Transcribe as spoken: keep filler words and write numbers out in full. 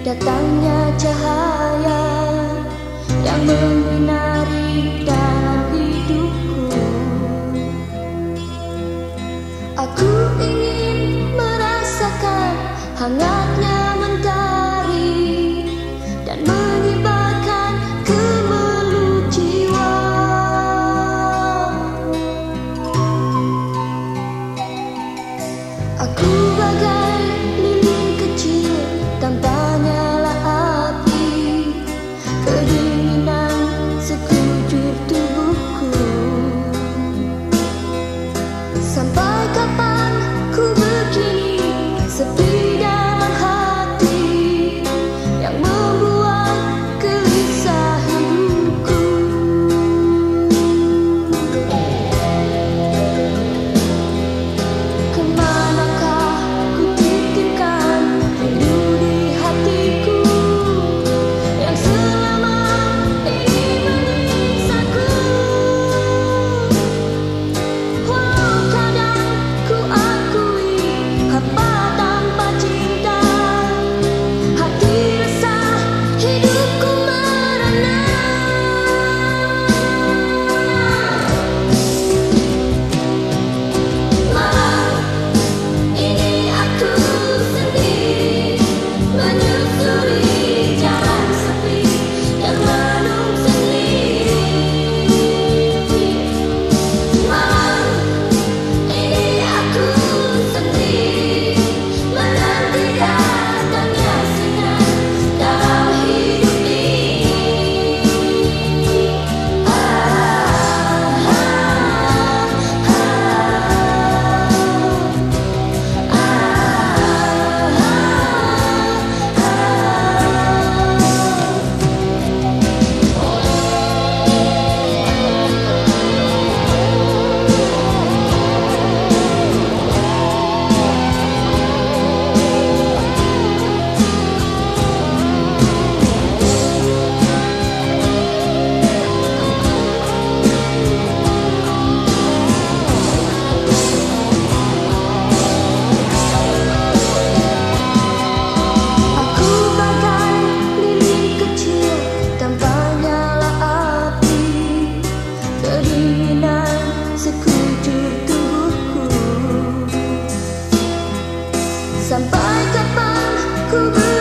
datangnya cahaya yang menyinari dalam hidupku. Aku ingin merasakan hangatnya mentari dan menyebarkan kemelut jiwa. Aku bagai lilin kecil tanpa nyala api, kedinginan sekujur tubuhku. Sampai kapan ku begini sepi dalam hati yang membuat gelisah hidupku. Kemanakah ku titipkan rindu di hatiku yang selama ini menyiksaku. Walau kadang ku akui hampa tanpa cinta, hati resah, hidupku merana. Malam ini aku sendiri menyusuri jalan sepi dan renung sendiri. Malam ini aku sendiri menanti datangnya sinar dalam hidup ini. Ah, ah, ah, Aku bagai lilin kecil tanpa nyala api, kedinginan sekujur tubuhku. Sampai kapan ku ber